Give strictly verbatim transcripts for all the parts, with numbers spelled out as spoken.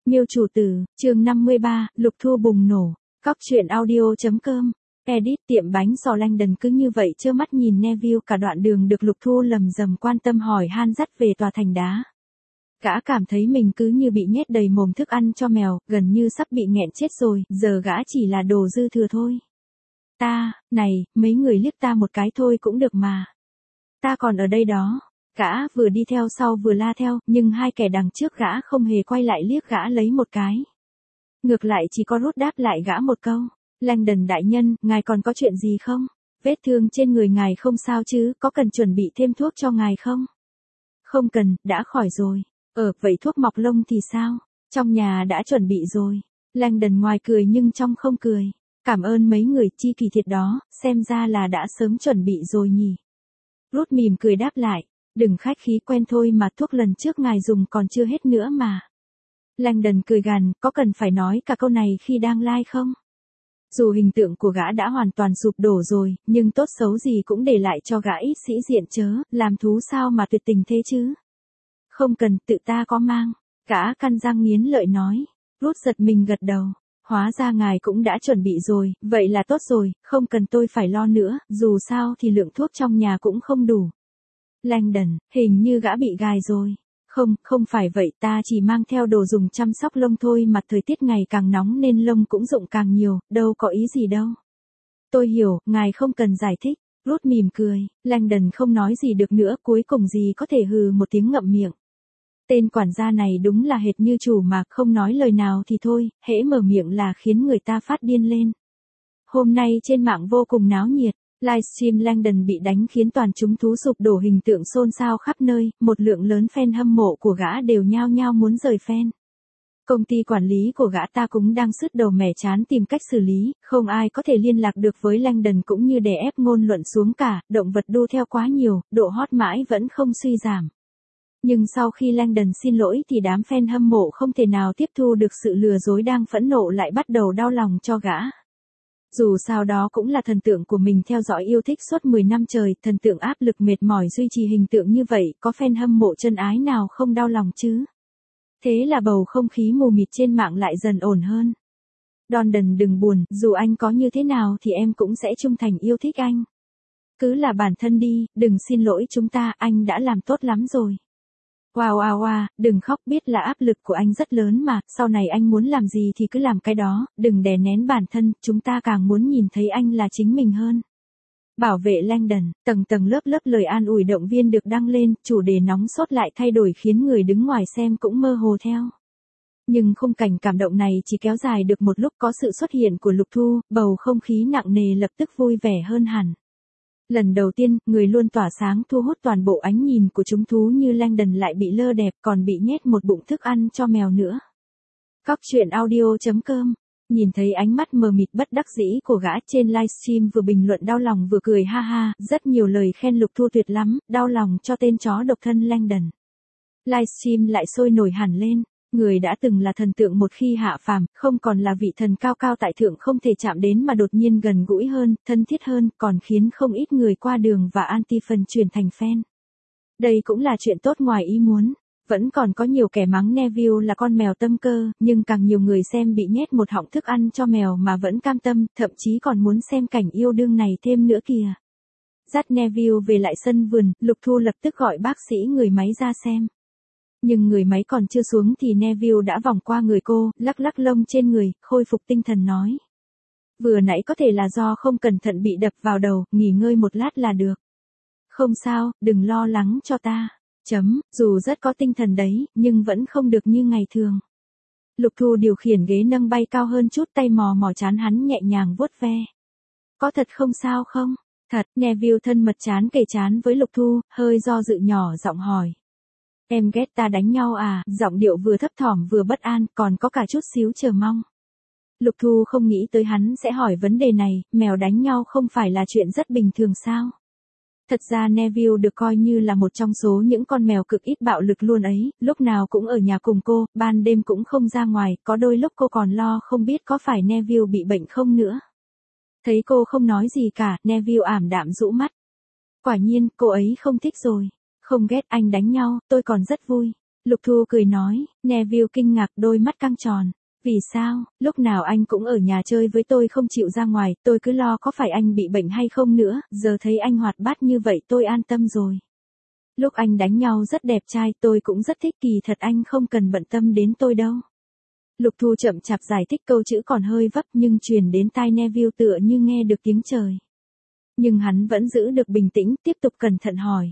Miêu chủ tử, chương năm mươi ba, Lục Thu bùng nổ. Cóc truyện audio.com. Edit tiệm bánh xò Langdon cứ như vậy trơ mắt nhìn Neville cả đoạn đường được Lục Thu lầm rầm quan tâm hỏi han dắt về tòa thành đá. Gã cảm thấy mình cứ như bị nhét đầy mồm thức ăn cho mèo, gần như sắp bị nghẹn chết rồi, giờ gã chỉ là đồ dư thừa thôi. Ta, này, mấy người liếc ta một cái thôi cũng được mà. Ta còn ở đây đó. Gã vừa đi theo sau vừa la theo, nhưng hai kẻ đằng trước gã không hề quay lại liếc gã lấy một cái. Ngược lại chỉ có rút đáp lại gã một câu. Langdon đại nhân, ngài còn có chuyện gì không? Vết thương trên người ngài không sao chứ, có cần chuẩn bị thêm thuốc cho ngài không? Không cần, đã khỏi rồi. Ờ, vậy thuốc mọc lông thì sao? Trong nhà đã chuẩn bị rồi. Langdon ngoài cười nhưng trong không cười. Cảm ơn mấy người chi kỳ thiệt đó, xem ra là đã sớm chuẩn bị rồi nhỉ. Rút mỉm cười đáp lại. Đừng khách khí quen thôi mà, thuốc lần trước ngài dùng còn chưa hết nữa mà. Langdon cười gằn, có cần phải nói cả câu này khi đang live không? Dù hình tượng của gã đã hoàn toàn sụp đổ rồi, nhưng tốt xấu gì cũng để lại cho gã ít sĩ diện chớ, làm thú sao mà tuyệt tình thế chứ? Không cần, tự ta có mang. Gã căn răng nghiến lợi nói. Rút giật mình gật đầu. Hóa ra ngài cũng đã chuẩn bị rồi, vậy là tốt rồi, không cần tôi phải lo nữa, dù sao thì lượng thuốc trong nhà cũng không đủ. Langdon, hình như gã bị gài rồi. Không, không phải vậy, ta chỉ mang theo đồ dùng chăm sóc lông thôi mà, thời tiết ngày càng nóng nên lông cũng rụng càng nhiều, đâu có ý gì đâu. Tôi hiểu, ngài không cần giải thích. Rút mỉm cười. Langdon không nói gì được nữa, cuối cùng gì có thể hừ một tiếng ngậm miệng. Tên quản gia này đúng là hệt như chủ mà, không nói lời nào thì thôi, hễ mở miệng là khiến người ta phát điên lên. Hôm nay trên mạng vô cùng náo nhiệt. Livestream Langdon bị đánh khiến toàn chúng thú sụp đổ, hình tượng xôn xao khắp nơi, một lượng lớn fan hâm mộ của gã đều nhao nhao muốn rời fan. Công ty quản lý của gã ta cũng đang sứt đầu mẻ trán tìm cách xử lý, không ai có thể liên lạc được với Langdon cũng như đè ép ngôn luận xuống cả, động vật đu theo quá nhiều, độ hot mãi vẫn không suy giảm. Nhưng sau khi Langdon xin lỗi thì đám fan hâm mộ không thể nào tiếp thu được sự lừa dối, đang phẫn nộ lại bắt đầu đau lòng cho gã. Dù sao đó cũng là thần tượng của mình theo dõi yêu thích suốt mười năm trời, thần tượng áp lực mệt mỏi duy trì hình tượng như vậy, có fan hâm mộ chân ái nào không đau lòng chứ? Thế là bầu không khí mù mịt trên mạng lại dần ổn hơn. London đừng buồn, dù anh có như thế nào thì em cũng sẽ trung thành yêu thích anh. Cứ là bản thân đi, đừng xin lỗi chúng ta, anh đã làm tốt lắm rồi. Wow wow wow, đừng khóc, biết là áp lực của anh rất lớn mà, sau này anh muốn làm gì thì cứ làm cái đó, đừng đè nén bản thân, chúng ta càng muốn nhìn thấy anh là chính mình hơn. Bảo vệ Langdon, tầng tầng lớp lớp lời an ủi động viên được đăng lên, chủ đề nóng sốt lại thay đổi khiến người đứng ngoài xem cũng mơ hồ theo. Nhưng khung cảnh cảm động này chỉ kéo dài được một lúc, có sự xuất hiện của Lục Thu, bầu không khí nặng nề lập tức vui vẻ hơn hẳn. Lần đầu tiên, người luôn tỏa sáng thu hút toàn bộ ánh nhìn của chúng thú như Langdon lại bị lơ đẹp, còn bị nhét một bụng thức ăn cho mèo nữa. Cóc truyện audio.com. Nhìn thấy ánh mắt mờ mịt bất đắc dĩ của gã trên livestream, vừa bình luận đau lòng vừa cười ha ha, rất nhiều lời khen Lục Thu tuyệt lắm, đau lòng cho tên chó độc thân Langdon. Livestream lại sôi nổi hẳn lên. Người đã từng là thần tượng một khi hạ phàm, không còn là vị thần cao cao tại thượng không thể chạm đến mà đột nhiên gần gũi hơn, thân thiết hơn, còn khiến không ít người qua đường và anti-fan chuyển thành fan. Đây cũng là chuyện tốt ngoài ý muốn. Vẫn còn có nhiều kẻ mắng Neville là con mèo tâm cơ, nhưng càng nhiều người xem bị nhét một họng thức ăn cho mèo mà vẫn cam tâm, thậm chí còn muốn xem cảnh yêu đương này thêm nữa kìa. Dắt Neville về lại sân vườn, Lục Thu lập tức gọi bác sĩ người máy ra xem. Nhưng người máy còn chưa xuống thì Neville đã vòng qua người cô, lắc lắc lông trên người, khôi phục tinh thần nói. Vừa nãy có thể là do không cẩn thận bị đập vào đầu, nghỉ ngơi một lát là được. Không sao, đừng lo lắng cho ta. Chấm, dù rất có tinh thần đấy, nhưng vẫn không được như ngày thường. Lục Thu điều khiển ghế nâng bay cao hơn chút, tay mò mò trán hắn nhẹ nhàng vuốt ve. Có thật không sao không? Thật, Neville thân mật trán kề trán với Lục Thu, hơi do dự nhỏ giọng hỏi. Em ghét ta đánh nhau à? Giọng điệu vừa thấp thỏm vừa bất an, còn có cả chút xíu chờ mong. Lục Thu không nghĩ tới hắn sẽ hỏi vấn đề này, mèo đánh nhau không phải là chuyện rất bình thường sao? Thật ra Neville được coi như là một trong số những con mèo cực ít bạo lực luôn ấy, lúc nào cũng ở nhà cùng cô, ban đêm cũng không ra ngoài, có đôi lúc cô còn lo không biết có phải Neville bị bệnh không nữa. Thấy cô không nói gì cả, Neville ảm đạm rũ mắt. Quả nhiên, cô ấy không thích rồi. Không ghét anh đánh nhau, tôi còn rất vui. Lục Thu cười nói, Neville kinh ngạc đôi mắt căng tròn. Vì sao, lúc nào anh cũng ở nhà chơi với tôi không chịu ra ngoài, tôi cứ lo có phải anh bị bệnh hay không nữa, giờ thấy anh hoạt bát như vậy tôi an tâm rồi. Lúc anh đánh nhau rất đẹp trai, tôi cũng rất thích, kỳ thật anh không cần bận tâm đến tôi đâu. Lục Thu chậm chạp giải thích, câu chữ còn hơi vấp nhưng truyền đến tai Neville tựa như nghe được tiếng trời. Nhưng hắn vẫn giữ được bình tĩnh, tiếp tục cẩn thận hỏi.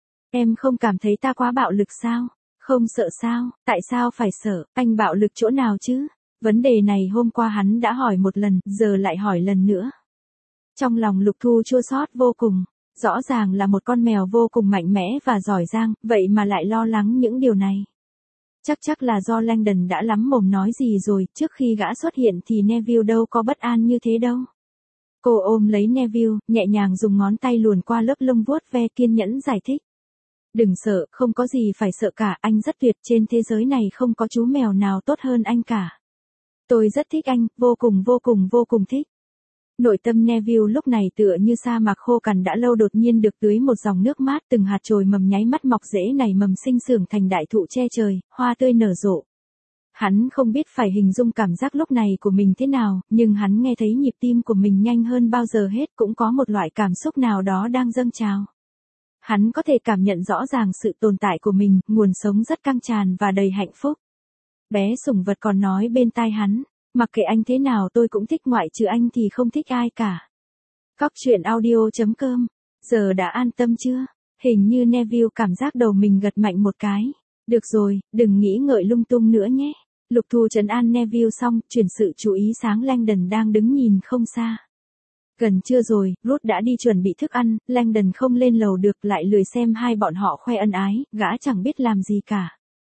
Em không cảm thấy ta quá bạo lực sao? Không sợ sao? Tại sao phải sợ? Anh bạo lực chỗ nào chứ? Vấn đề này hôm qua hắn đã hỏi một lần, giờ lại hỏi lần nữa. Trong lòng Lục Thu chua xót vô cùng. Rõ ràng là một con mèo vô cùng mạnh mẽ và giỏi giang, vậy mà lại lo lắng những điều này. Chắc chắc là do Langdon đã lắm mồm nói gì rồi, trước khi gã xuất hiện thì Neville đâu có bất an như thế đâu. Cô ôm lấy Neville, nhẹ nhàng dùng ngón tay luồn qua lớp lông vuốt ve, kiên nhẫn giải thích. Đừng sợ, không có gì phải sợ cả, anh rất tuyệt, trên thế giới này không có chú mèo nào tốt hơn anh cả. Tôi rất thích anh, vô cùng vô cùng vô cùng thích. Nội tâm Neville lúc này tựa như sa mạc khô cằn đã lâu đột nhiên được tưới một dòng nước mát, từng hạt chồi mầm nháy mắt mọc rễ nảy mầm sinh trưởng thành đại thụ che trời, hoa tươi nở rộ. Hắn không biết phải hình dung cảm giác lúc này của mình thế nào, nhưng hắn nghe thấy nhịp tim của mình nhanh hơn bao giờ hết, cũng có một loại cảm xúc nào đó đang dâng trào. Hắn có thể cảm nhận rõ ràng sự tồn tại của mình, nguồn sống rất căng tràn và đầy hạnh phúc. Bé sủng vật còn nói bên tai hắn, mặc kệ anh thế nào tôi cũng thích, ngoại trừ anh thì không thích ai cả. Cóc truyện audio chấm com, giờ đã an tâm chưa? Hình như Neville cảm giác đầu mình gật mạnh một cái. Được rồi, đừng nghĩ ngợi lung tung nữa nhé. Lục Thu trấn an Neville xong, chuyển sự chú ý sang Langdon đang đứng nhìn không xa. Gần trưa rồi, Ruth đã đi chuẩn bị thức ăn, Langdon không lên lầu được, lại lười xem hai bọn họ khoe ân ái, gã chẳng biết làm gì cả.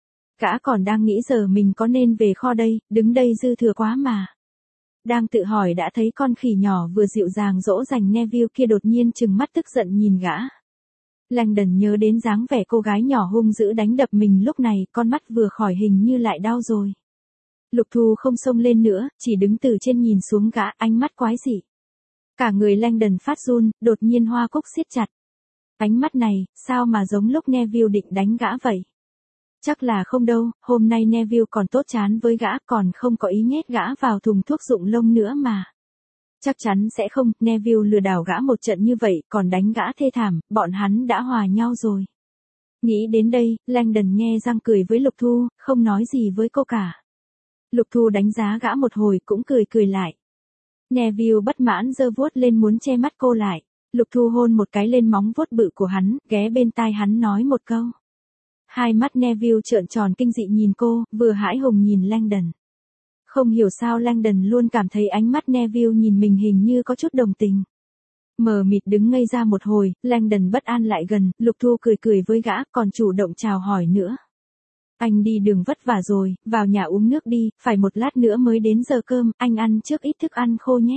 Gã còn đang nghĩ giờ mình có nên về kho đây, đứng đây dư thừa quá mà. Đang tự hỏi đã thấy con khỉ nhỏ vừa dịu dàng dỗ dành Neville kia đột nhiên trừng mắt tức giận nhìn gã. Langdon nhớ đến dáng vẻ cô gái nhỏ hung dữ đánh đập mình lúc này, con mắt vừa khỏi hình như lại đau rồi. Lục Thu không xông lên nữa, chỉ đứng từ trên nhìn xuống gã, ánh mắt quái dị. Cả người Langdon phát run, đột nhiên hoa cúc siết chặt. Ánh mắt này, sao mà giống lúc Neville định đánh gã vậy? Chắc là không đâu, hôm nay Neville còn tốt chán với gã, còn không có ý nhét gã vào thùng thuốc rụng lông nữa mà. Chắc chắn sẽ không, Neville lừa đảo gã một trận như vậy, còn đánh gã thê thảm, bọn hắn đã hòa nhau rồi. Nghĩ đến đây, Langdon nhe răng cười với Lục Thu, không nói gì với cô cả. Lục Thu đánh giá gã một hồi cũng cười cười lại. Neville bất mãn giơ vuốt lên muốn che mắt cô lại. Lục Thu hôn một cái lên móng vuốt bự của hắn, ghé bên tai hắn nói một câu. Hai mắt Neville trợn tròn kinh dị nhìn cô, vừa hãi hùng nhìn Langdon. Không hiểu sao Langdon luôn cảm thấy ánh mắt Neville nhìn mình hình như có chút đồng tình. Mờ mịt đứng ngây ra một hồi, Langdon bất an lại gần, Lục Thu cười cười với gã, còn chủ động chào hỏi nữa. Anh đi đường vất vả rồi, vào nhà uống nước đi, phải một lát nữa mới đến giờ cơm, anh ăn trước ít thức ăn khô nhé.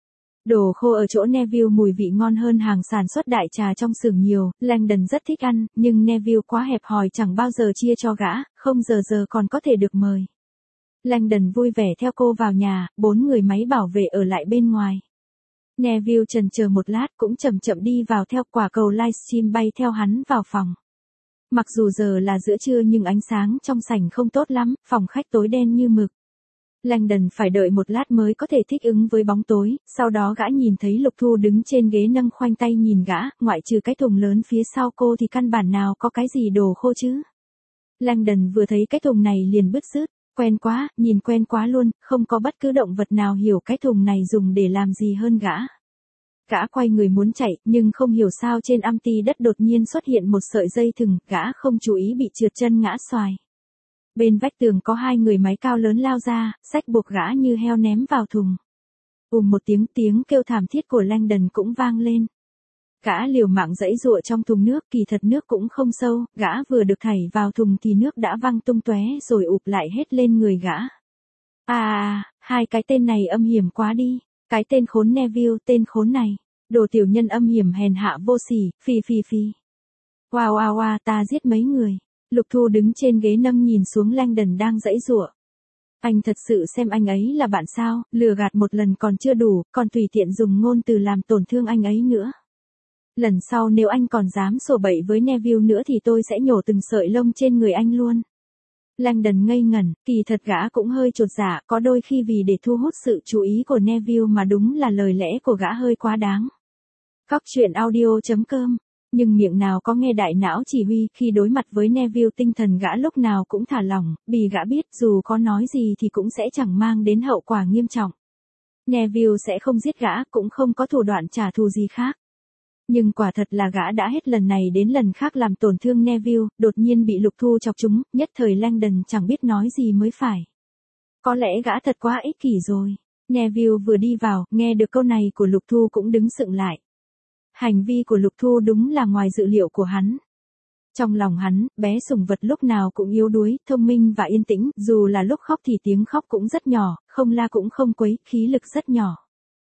Đồ khô ở chỗ Neville mùi vị ngon hơn hàng sản xuất đại trà trong xưởng nhiều, Langdon rất thích ăn, nhưng Neville quá hẹp hòi chẳng bao giờ chia cho gã, không giờ giờ còn có thể được mời. Langdon vui vẻ theo cô vào nhà, bốn người máy bảo vệ ở lại bên ngoài. Neville chần chờ một lát cũng chậm chậm đi vào theo, quả cầu livestream bay theo hắn vào phòng. Mặc dù giờ là giữa trưa nhưng ánh sáng trong sảnh không tốt lắm, phòng khách tối đen như mực. Langdon phải đợi một lát mới có thể thích ứng với bóng tối, sau đó gã nhìn thấy Lục Thu đứng trên ghế nâng khoanh tay nhìn gã, ngoại trừ cái thùng lớn phía sau cô thì căn bản nào có cái gì đồ khô chứ. Langdon vừa thấy cái thùng này liền bứt rứt, quen quá, nhìn quen quá luôn, không có bất cứ động vật nào hiểu cái thùng này dùng để làm gì hơn gã. Gã quay người muốn chạy, nhưng không hiểu sao trên âm ti đất đột nhiên xuất hiện một sợi dây thừng, gã không chú ý bị trượt chân ngã xoài. Bên vách tường có hai người máy cao lớn lao ra, xách buộc gã như heo ném vào thùng. Ùm một tiếng, tiếng kêu thảm thiết của Langdon cũng vang lên. Gã liều mạng giãy giụa trong thùng nước, kỳ thật nước cũng không sâu, gã vừa được thảy vào thùng thì nước đã văng tung tóe rồi ụp lại hết lên người gã. À, hai cái tên này âm hiểm quá đi, cái tên khốn Neville, tên khốn này, đồ tiểu nhân âm hiểm hèn hạ vô sỉ, phi phi phi. Wow wow wow, ta giết mấy người. Lục Thu đứng trên ghế nâng nhìn xuống Langdon đang giãy giụa. Anh thật sự xem anh ấy là bạn sao, lừa gạt một lần còn chưa đủ, còn tùy tiện dùng ngôn từ làm tổn thương anh ấy nữa. Lần sau nếu anh còn dám sổ bậy với Neville nữa thì tôi sẽ nhổ từng sợi lông trên người anh luôn. Langdon ngây ngẩn, kỳ thật gã cũng hơi chột dạ, có đôi khi vì để thu hút sự chú ý của Neville mà đúng là lời lẽ của gã hơi quá đáng. Cóc truyện audio chấm com. Nhưng miệng nào có nghe đại não chỉ huy, khi đối mặt với Neville tinh thần gã lúc nào cũng thả lỏng, vì gã biết dù có nói gì thì cũng sẽ chẳng mang đến hậu quả nghiêm trọng. Neville sẽ không giết gã, cũng không có thủ đoạn trả thù gì khác. Nhưng quả thật là gã đã hết lần này đến lần khác làm tổn thương Neville, đột nhiên bị Lục Thu chọc trúng, nhất thời Langdon chẳng biết nói gì mới phải. Có lẽ gã thật quá ích kỷ rồi. Neville vừa đi vào, nghe được câu này của Lục Thu cũng đứng sững lại. Hành vi của Lục Thu đúng là ngoài dự liệu của hắn. Trong lòng hắn, bé sủng vật lúc nào cũng yếu đuối, thông minh và yên tĩnh, dù là lúc khóc thì tiếng khóc cũng rất nhỏ, không la cũng không quấy, khí lực rất nhỏ.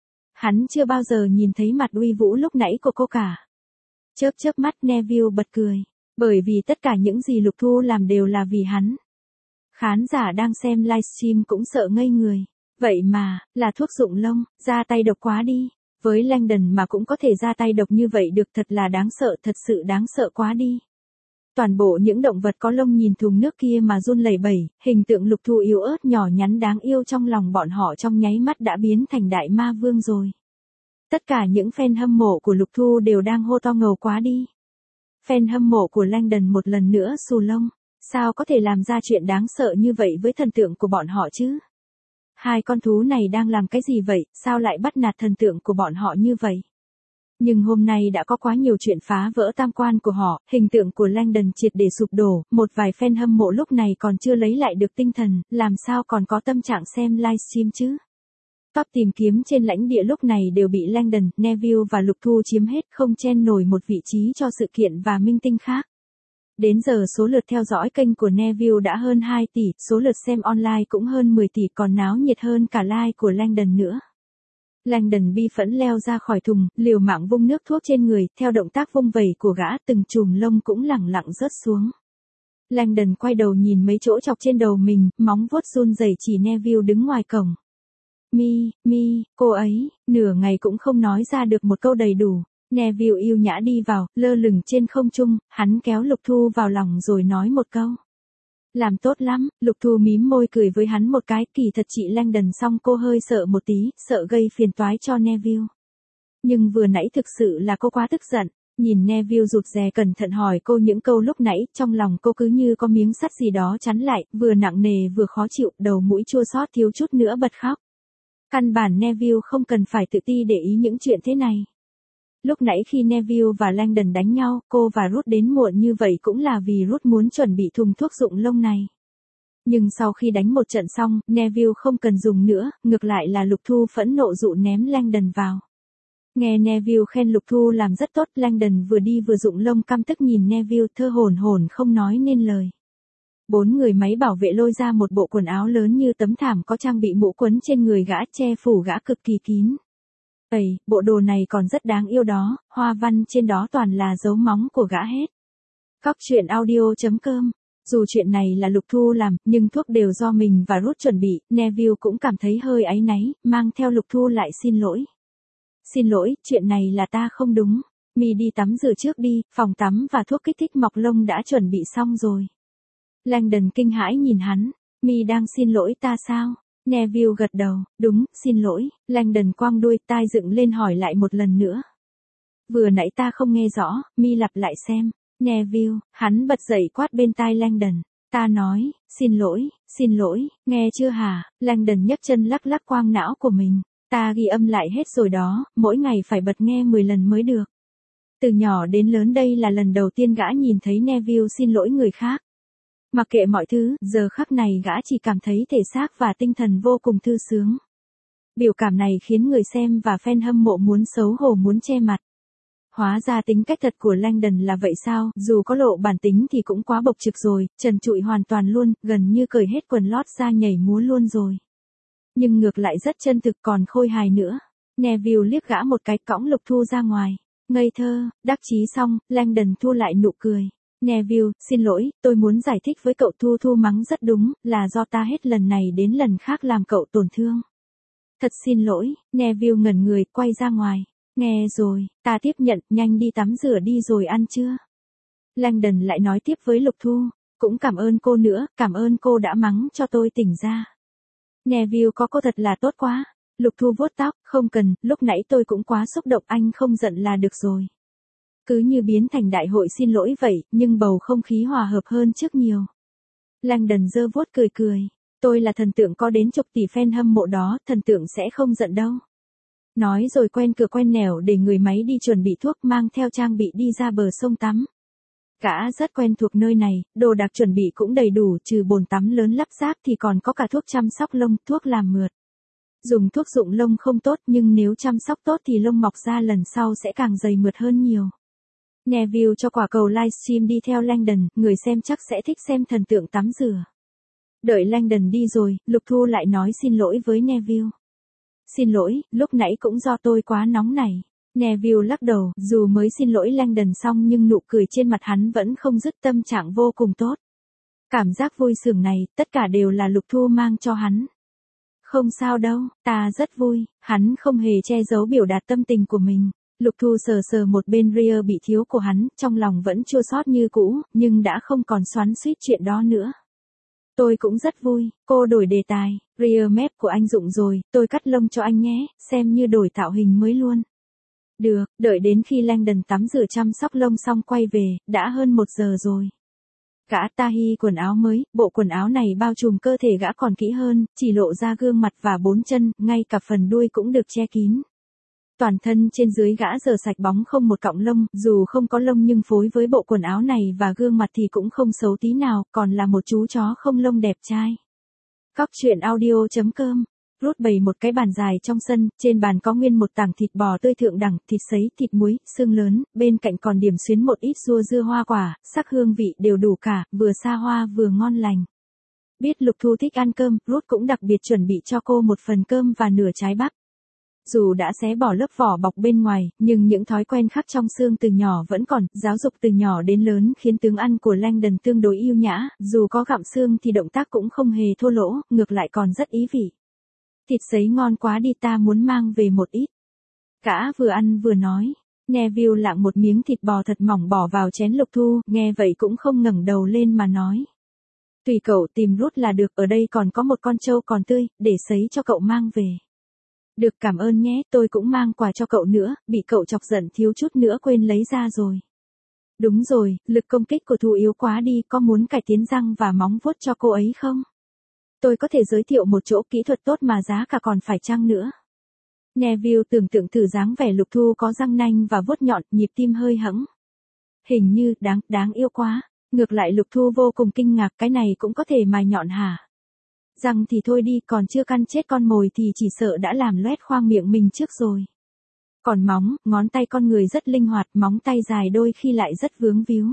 Hắn chưa bao giờ nhìn thấy mặt uy vũ lúc nãy của cô cả. Chớp chớp mắt Neville bật cười, bởi vì tất cả những gì Lục Thu làm đều là vì hắn. Khán giả đang xem livestream cũng sợ ngây người. Vậy mà, là thuốc rụng lông, ra tay độc quá đi. Với Langdon mà cũng có thể ra tay độc như vậy được, thật là đáng sợ, thật sự đáng sợ quá đi. Toàn bộ những động vật có lông nhìn thùng nước kia mà run lẩy bẩy, hình tượng Lục Thu yếu ớt nhỏ nhắn đáng yêu trong lòng bọn họ trong nháy mắt đã biến thành đại ma vương rồi. Tất cả những fan hâm mộ của Lục Thu đều đang hô to ngầu quá đi. Fan hâm mộ của Langdon một lần nữa xù lông, sao có thể làm ra chuyện đáng sợ như vậy với thần tượng của bọn họ chứ? Hai con thú này đang làm cái gì vậy, sao lại bắt nạt thần tượng của bọn họ như vậy? Nhưng hôm nay đã có quá nhiều chuyện phá vỡ tam quan của họ, hình tượng của Langdon triệt để sụp đổ, một vài fan hâm mộ lúc này còn chưa lấy lại được tinh thần, làm sao còn có tâm trạng xem livestream chứ? Top tìm kiếm trên lãnh địa lúc này đều bị Langdon, Neville và Lục Thu chiếm hết, không chen nổi một vị trí cho sự kiện và minh tinh khác. Đến giờ số lượt theo dõi kênh của Neville đã hơn hai tỷ, số lượt xem online cũng hơn mười tỷ, còn náo nhiệt hơn cả like của Langdon nữa. Langdon bi phẫn leo ra khỏi thùng, liều mạng vung nước thuốc trên người, theo động tác vung vẩy của gã, từng chùm lông cũng lẳng lặng rớt xuống. Langdon quay đầu nhìn mấy chỗ chọc trên đầu mình, móng vuốt run rẩy chỉ Neville đứng ngoài cổng. Mi, mi, cô ấy, nửa ngày cũng không nói ra được một câu đầy đủ. Neville yêu nhã đi vào, lơ lửng trên không trung, hắn kéo Lục Thu vào lòng rồi nói một câu. Làm tốt lắm, Lục Thu mím môi cười với hắn một cái, kỳ thật chị Langdon, xong cô hơi sợ một tí, sợ gây phiền toái cho Neville. Nhưng vừa nãy thực sự là cô quá tức giận, nhìn Neville rụt rè cẩn thận hỏi cô những câu lúc nãy, trong lòng cô cứ như có miếng sắt gì đó chắn lại, vừa nặng nề vừa khó chịu, đầu mũi chua xót thiếu chút nữa bật khóc. Căn bản Neville không cần phải tự ti để ý những chuyện thế này. Lúc nãy khi Neville và Langdon đánh nhau, cô và Ruth đến muộn như vậy cũng là vì Ruth muốn chuẩn bị thùng thuốc rụng lông này. Nhưng sau khi đánh một trận xong, Neville không cần dùng nữa, ngược lại là Lục Thu phẫn nộ dụ ném Langdon vào. Nghe Neville khen Lục Thu làm rất tốt, Langdon vừa đi vừa rụng lông căm tức nhìn Neville thơ hổn hổn không nói nên lời. Bốn người máy bảo vệ lôi ra một bộ quần áo lớn như tấm thảm có trang bị mũ quấn trên người gã, che phủ gã cực kỳ kín. Ây, bộ đồ này còn rất đáng yêu đó, hoa văn trên đó toàn là dấu móng của gã hết. Cóc truyện audio chấm com. Dù chuyện này là Lục Thu làm, nhưng thuốc đều do mình và Ruth chuẩn bị, Neville cũng cảm thấy hơi áy náy, mang theo Lục Thu lại xin lỗi. Xin lỗi, chuyện này là ta không đúng. Mi đi tắm rửa trước đi, phòng tắm và thuốc kích thích mọc lông đã chuẩn bị xong rồi. Langdon kinh hãi nhìn hắn, Mi đang xin lỗi ta sao? Neville gật đầu, đúng, xin lỗi. Langdon quăng đuôi tai dựng lên hỏi lại một lần nữa. Vừa nãy ta không nghe rõ, Mi lặp lại xem. Neville, hắn bật dậy quát bên tai Langdon. Ta nói, xin lỗi, xin lỗi, nghe chưa hả? Langdon nhấc chân lắc lắc quang não của mình. Ta ghi âm lại hết rồi đó, mỗi ngày phải bật nghe mười lần mới được. Từ nhỏ đến lớn đây là lần đầu tiên gã nhìn thấy Neville xin lỗi người khác. Mặc kệ mọi thứ, giờ khắc này gã chỉ cảm thấy thể xác và tinh thần vô cùng thư sướng. Biểu cảm này khiến người xem và fan hâm mộ muốn xấu hổ muốn che mặt. Hóa ra tính cách thật của Langdon là vậy sao, dù có lộ bản tính thì cũng quá bộc trực rồi, trần trụi hoàn toàn luôn, gần như cởi hết quần lót ra nhảy múa luôn rồi. Nhưng ngược lại rất chân thực còn khôi hài nữa. Neville liếc gã một cái, cõng Lục Thu ra ngoài. Ngây thơ, đắc chí xong, Langdon thu lại nụ cười. Neville, xin lỗi, tôi muốn giải thích với cậu. Thu Thu mắng rất đúng, là do ta hết lần này đến lần khác làm cậu tổn thương. Thật xin lỗi, Neville ngẩn người, quay ra ngoài. Nghe rồi, ta tiếp nhận, nhanh đi tắm rửa đi rồi ăn trưa. Langdon lại nói tiếp với Lục Thu, Cũng cảm ơn cô nữa, cảm ơn cô đã mắng cho tôi tỉnh ra. Neville có cô thật là tốt quá. Lục Thu vuốt tóc, không cần, lúc nãy tôi cũng quá xúc động, anh không giận là được rồi. Cứ như biến thành đại hội xin lỗi vậy, nhưng bầu không khí hòa hợp hơn trước nhiều. Langdon giơ vuốt cười cười. Tôi là thần tượng có đến chục tỷ fan hâm mộ đó, thần tượng sẽ không giận đâu. Nói rồi quen cửa quen nẻo để người máy đi chuẩn bị thuốc, mang theo trang bị đi ra bờ sông tắm. Gã rất quen thuộc nơi này, đồ đạc chuẩn bị cũng đầy đủ, trừ bồn tắm lớn lắp ráp thì còn có cả thuốc chăm sóc lông, thuốc làm mượt. Dùng thuốc rụng lông không tốt, nhưng nếu chăm sóc tốt thì lông mọc ra lần sau sẽ càng dày mượt hơn nhiều. Neville cho quả cầu livestream đi theo Langdon, người xem chắc sẽ thích xem thần tượng tắm rửa. Đợi Langdon đi rồi, Lục Thu lại nói xin lỗi với Neville. Xin lỗi, lúc nãy cũng do tôi quá nóng nảy. Neville lắc đầu, dù mới xin lỗi Langdon xong nhưng nụ cười trên mặt hắn vẫn không dứt, tâm trạng vô cùng tốt. Cảm giác vui sướng này, tất cả đều là Lục Thu mang cho hắn. Không sao đâu, ta rất vui, hắn không hề che giấu biểu đạt tâm tình của mình. Lục Thu sờ sờ một bên rear bị thiếu của hắn, trong lòng vẫn chua xót như cũ, nhưng đã không còn xoắn xuýt chuyện đó nữa. Tôi cũng rất vui, cô đổi đề tài, rear map của anh rụng rồi, tôi cắt lông cho anh nhé, xem như đổi tạo hình mới luôn. Được, đợi đến khi Langdon tắm rửa chăm sóc lông xong quay về, đã hơn một giờ rồi. Gã Tahi quần áo mới, bộ quần áo này bao trùm cơ thể gã còn kỹ hơn, chỉ lộ ra gương mặt và bốn chân, ngay cả phần đuôi cũng được che kín. Toàn thân trên dưới gã giờ sạch bóng không một cọng lông, dù không có lông nhưng phối với bộ quần áo này và gương mặt thì cũng không xấu tí nào, còn là một chú chó không lông đẹp trai. Cóc truyện audio chấm com. Ruth bày một cái bàn dài trong sân, trên bàn có nguyên một tảng thịt bò tươi thượng đẳng, thịt sấy, thịt muối, xương lớn, bên cạnh còn điểm xuyến một ít rua dưa hoa quả, sắc hương vị đều đủ cả, vừa xa hoa vừa ngon lành. Biết Lục Thu thích ăn cơm, Ruth cũng đặc biệt chuẩn bị cho cô một phần cơm và nửa trái bắp. Dù đã xé bỏ lớp vỏ bọc bên ngoài, nhưng những thói quen khắc trong xương từ nhỏ vẫn còn, giáo dục từ nhỏ đến lớn khiến tướng ăn của Langdon tương đối yêu nhã, dù có gặm xương thì động tác cũng không hề thua lỗ, ngược lại còn rất ý vị. Thịt sấy ngon quá đi, ta muốn mang về một ít. Gã vừa ăn vừa nói. Neville lạng một miếng thịt bò thật mỏng bỏ vào chén Lục Thu, nghe vậy cũng không ngẩng đầu lên mà nói. Tùy cậu tìm Ruth là được, ở đây còn có một con trâu còn tươi, để sấy cho cậu mang về. Được, cảm ơn nhé, tôi cũng mang quà cho cậu nữa, bị cậu chọc giận thiếu chút nữa quên lấy ra rồi. Đúng rồi, lực công kích của Thu yếu quá đi, có muốn cải tiến răng và móng vuốt cho cô ấy không? Tôi có thể giới thiệu một chỗ kỹ thuật tốt mà giá cả còn phải chăng nữa. Neville tưởng tượng thử dáng vẻ Lục Thu có răng nanh và vuốt nhọn, nhịp tim hơi hẫng. Hình như, đáng, đáng yêu quá. Ngược lại Lục Thu vô cùng kinh ngạc, cái này cũng có thể mài nhọn hả? Răng thì thôi đi, còn chưa căn chết con mồi thì chỉ sợ đã làm loét khoang miệng mình trước rồi. Còn móng, ngón tay con người rất linh hoạt, móng tay dài đôi khi lại rất vướng víu.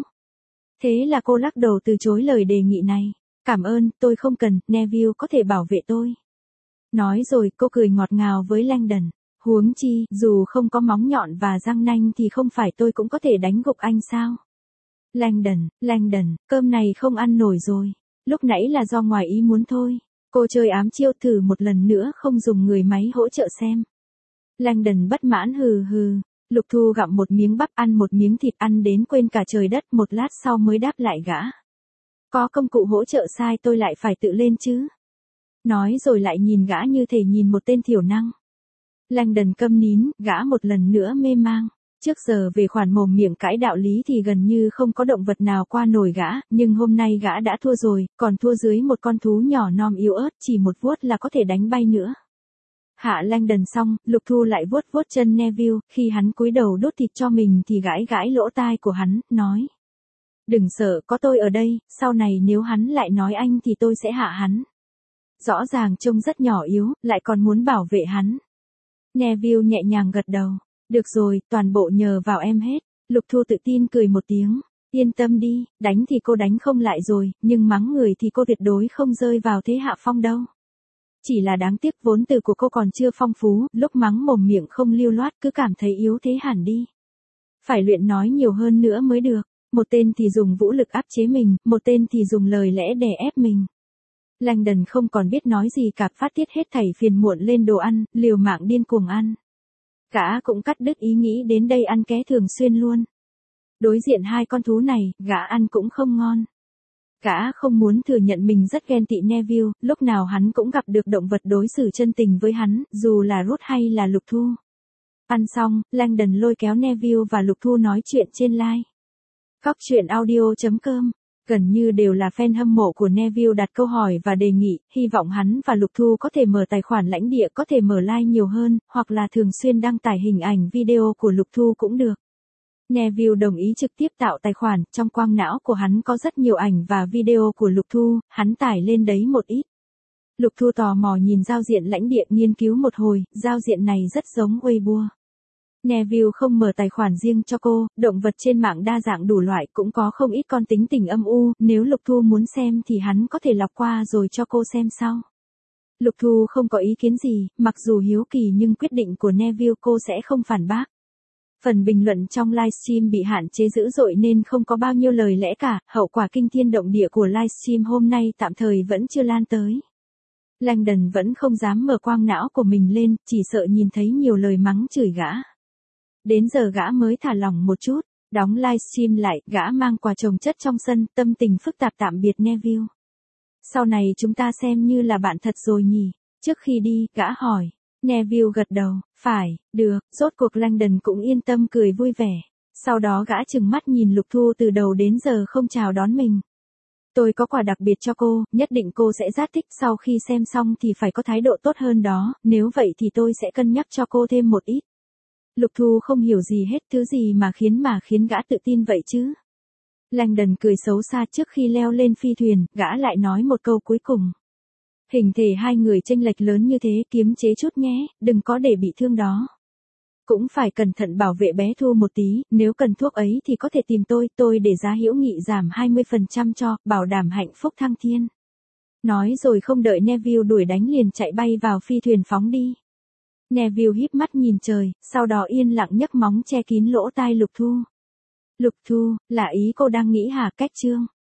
Thế là cô lắc đầu từ chối lời đề nghị này. Cảm ơn, tôi không cần, Neville có thể bảo vệ tôi. Nói rồi cô cười ngọt ngào với Langdon. Huống chi, dù không có móng nhọn và răng nanh thì không phải tôi cũng có thể đánh gục anh sao? Langdon, Langdon, cơm này không ăn nổi rồi. Lúc nãy là do ngoài ý muốn thôi. Cô chơi ám chiêu, thử một lần nữa không dùng người máy hỗ trợ xem. Langdon bất mãn hừ hừ. Lục Thu gặm một miếng bắp, ăn một miếng thịt, ăn đến quên cả trời đất, một lát sau mới đáp lại gã. Có công cụ hỗ trợ sai tôi lại phải tự lên chứ. Nói rồi lại nhìn gã như thể nhìn một tên thiểu năng. Langdon câm nín, gã một lần nữa mê mang. Trước giờ về khoản mồm miệng cãi đạo lý thì gần như không có động vật nào qua nổi gã, nhưng hôm nay gã đã thua rồi, còn thua dưới một con thú nhỏ non yếu ớt, chỉ một vuốt là có thể đánh bay nữa. Hạ Langdon xong, Lục Thu lại vuốt vuốt chân Neville, khi hắn cúi đầu đốt thịt cho mình thì gãi gãi lỗ tai của hắn, nói. Đừng sợ, có tôi ở đây, sau này nếu hắn lại nói anh thì tôi sẽ hạ hắn. Rõ ràng trông rất nhỏ yếu, lại còn muốn bảo vệ hắn. Neville nhẹ nhàng gật đầu. Được rồi, toàn bộ nhờ vào em hết. Lục Thu tự tin cười một tiếng. Yên tâm đi, đánh thì cô đánh không lại rồi, nhưng mắng người thì cô tuyệt đối không rơi vào thế hạ phong đâu. Chỉ là đáng tiếc vốn từ của cô còn chưa phong phú, lúc mắng mồm miệng không lưu loát cứ cảm thấy yếu thế hẳn đi. Phải luyện nói nhiều hơn nữa mới được. Một tên thì dùng vũ lực áp chế mình, một tên thì dùng lời lẽ đè ép mình. Langdon không còn biết nói gì cả, phát tiết hết thảy phiền muộn lên đồ ăn, liều mạng điên cuồng ăn. Gã cũng cắt đứt ý nghĩ đến đây ăn ké thường xuyên luôn. Đối diện hai con thú này, gã ăn cũng không ngon. Gã không muốn thừa nhận mình rất ghen tị Neville, lúc nào hắn cũng gặp được động vật đối xử chân tình với hắn, dù là Ruth hay là Lục Thu. Ăn xong, Langdon lôi kéo Neville và Lục Thu nói chuyện trên live. Cóc truyện audio chấm com. Gần như đều là fan hâm mộ của Neville đặt câu hỏi và đề nghị, hy vọng hắn và Lục Thu có thể mở tài khoản lãnh địa, có thể mở like nhiều hơn, hoặc là thường xuyên đăng tải hình ảnh video của Lục Thu cũng được. Neville đồng ý trực tiếp tạo tài khoản, trong quang não của hắn có rất nhiều ảnh và video của Lục Thu, hắn tải lên đấy một ít. Lục Thu tò mò nhìn giao diện lãnh địa, nghiên cứu một hồi, giao diện này rất giống Weibo. Neville không mở tài khoản riêng cho cô, động vật trên mạng đa dạng đủ loại, cũng có không ít con tính tình âm u, nếu Lục Thu muốn xem thì hắn có thể lọc qua rồi cho cô xem sau. Lục Thu không có ý kiến gì, mặc dù hiếu kỳ nhưng quyết định của Neville cô sẽ không phản bác. Phần bình luận trong livestream bị hạn chế dữ dội nên không có bao nhiêu lời lẽ cả, hậu quả kinh thiên động địa của livestream hôm nay tạm thời vẫn chưa lan tới. Langdon vẫn không dám mở quang não của mình lên, chỉ sợ nhìn thấy nhiều lời mắng chửi gã. Đến giờ gã mới thả lỏng một chút, đóng livestream lại, gã mang quà chồng chất trong sân, tâm tình phức tạp tạm biệt Neville. Sau này chúng ta xem như là bạn thật rồi nhỉ? Trước khi đi, gã hỏi. Neville gật đầu, phải, được, rốt cuộc Langdon cũng yên tâm cười vui vẻ. Sau đó gã trừng mắt nhìn Lục Thu từ đầu đến giờ không chào đón mình. Tôi có quà đặc biệt cho cô, nhất định cô sẽ rất thích, sau khi xem xong thì phải có thái độ tốt hơn đó, nếu vậy thì tôi sẽ cân nhắc cho cô thêm một ít. Lục Thu không hiểu gì hết, thứ gì mà khiến mà khiến gã tự tin vậy chứ. Langdon cười xấu xa, trước khi leo lên phi thuyền, gã lại nói một câu cuối cùng. Hình thể hai người chênh lệch lớn như thế, kiềm chế chút nhé, đừng có để bị thương đó. Cũng phải cẩn thận bảo vệ bé Thu một tí, nếu cần thuốc ấy thì có thể tìm tôi, tôi để giá hữu nghị giảm hai mươi phần trăm cho, bảo đảm hạnh phúc thăng thiên. Nói rồi không đợi Neville đuổi đánh liền chạy bay vào phi thuyền phóng đi. Neville híp mắt nhìn trời, sau đó yên lặng nhấc móng che kín lỗ tai Lục Thu. Lục Thu, là ý cô đang nghĩ hả? Cách chương.